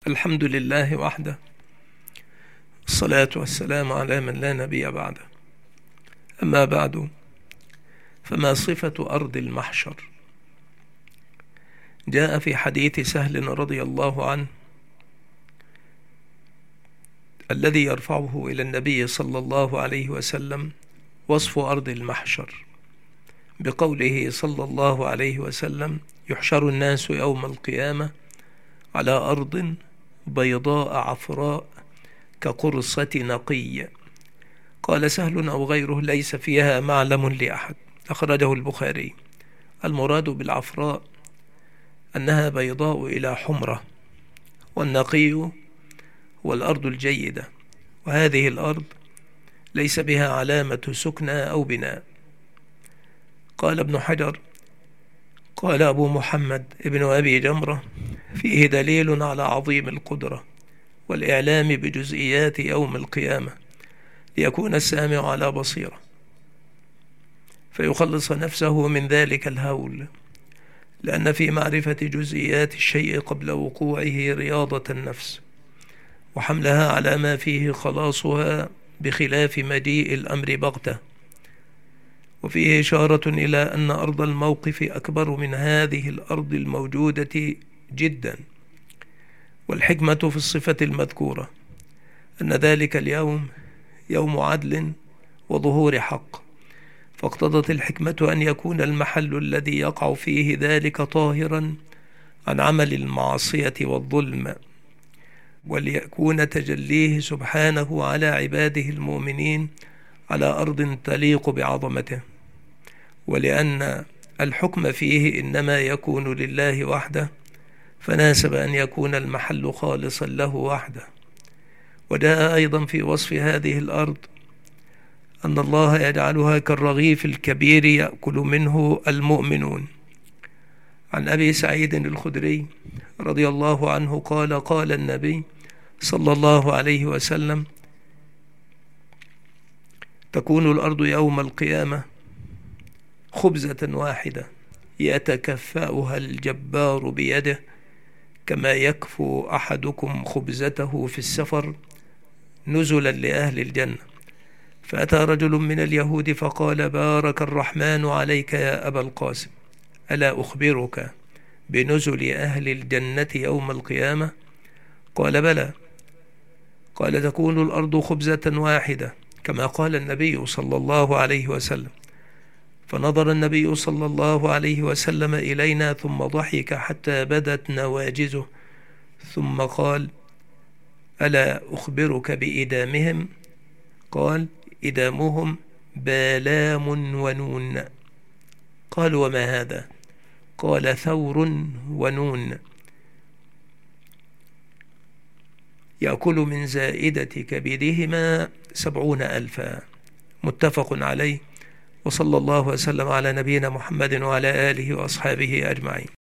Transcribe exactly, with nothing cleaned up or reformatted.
الحمد لله وحده، الصلاة والسلام على من لا نبي بعده. أما بعد، فما صفة أرض المحشر؟ جاء في حديث سهل رضي الله عنه الذي يرفعه إلى النبي صلى الله عليه وسلم وصف أرض المحشر بقوله صلى الله عليه وسلم: يحشر الناس يوم القيامة على أرض بيضاء عفراء كقرصة نقي. قال سهل أو غيره: ليس فيها معلم لأحد. أخرجه البخاري. المراد بالعفراء أنها بيضاء إلى حمرة، والنقي والأرض الجيدة، وهذه الأرض ليس بها علامة سكنى أو بناء. قال ابن حجر: قال أبو محمد ابن أبي جمرة: فيه دليل على عظيم القدرة والإعلام بجزئيات يوم القيامة ليكون السامع على بصيرة فيخلص نفسه من ذلك الهول، لأن في معرفة جزئيات الشيء قبل وقوعه رياضة النفس وحملها على ما فيه خلاصها، بخلاف مجيء الأمر بغتة. وفيه إشارة إلى أن أرض الموقف أكبر من هذه الأرض الموجودة جدا. والحكمة في الصفة المذكورة أن ذلك اليوم يوم عدل وظهور حق، فاقتضت الحكمة أن يكون المحل الذي يقع فيه ذلك طاهرا عن عمل المعصية والظلم، وليكون تجليه سبحانه على عباده المؤمنين على أرض تليق بعظمته. ولأن الحكم فيه إنما يكون لله وحده، فناسب أن يكون المحل خالصا له وحده. وجاء أيضا في وصف هذه الأرض أن الله يجعلها كالرغيف الكبير يأكل منه المؤمنون. عن أبي سعيد الخدري رضي الله عنه قال: قال النبي صلى الله عليه وسلم: تكون الأرض يوم القيامة خبزة واحدة يتكفأها الجبار بيده، كما يكفو أحدكم خبزته في السفر نزلا لأهل الجنة. فأتى رجل من اليهود فقال: بارك الرحمن عليك يا أبا القاسم، ألا أخبرك بنزل أهل الجنة يوم القيامة؟ قال: بلى. قال: تكون الأرض خبزة واحدة كما قال النبي صلى الله عليه وسلم. فنظر النبي صلى الله عليه وسلم إلينا ثم ضحك حتى بدت نواجزه، ثم قال: ألا أخبرك بإدامهم؟ قال: إدامهم بالام ونون. قالوا: وما هذا؟ قال: ثور ونون، يأكل من زائدة كبدهما سبعون ألفا. متفق عليه. وصلى الله وسلم على نبينا محمد وعلى آله وأصحابه أجمعين.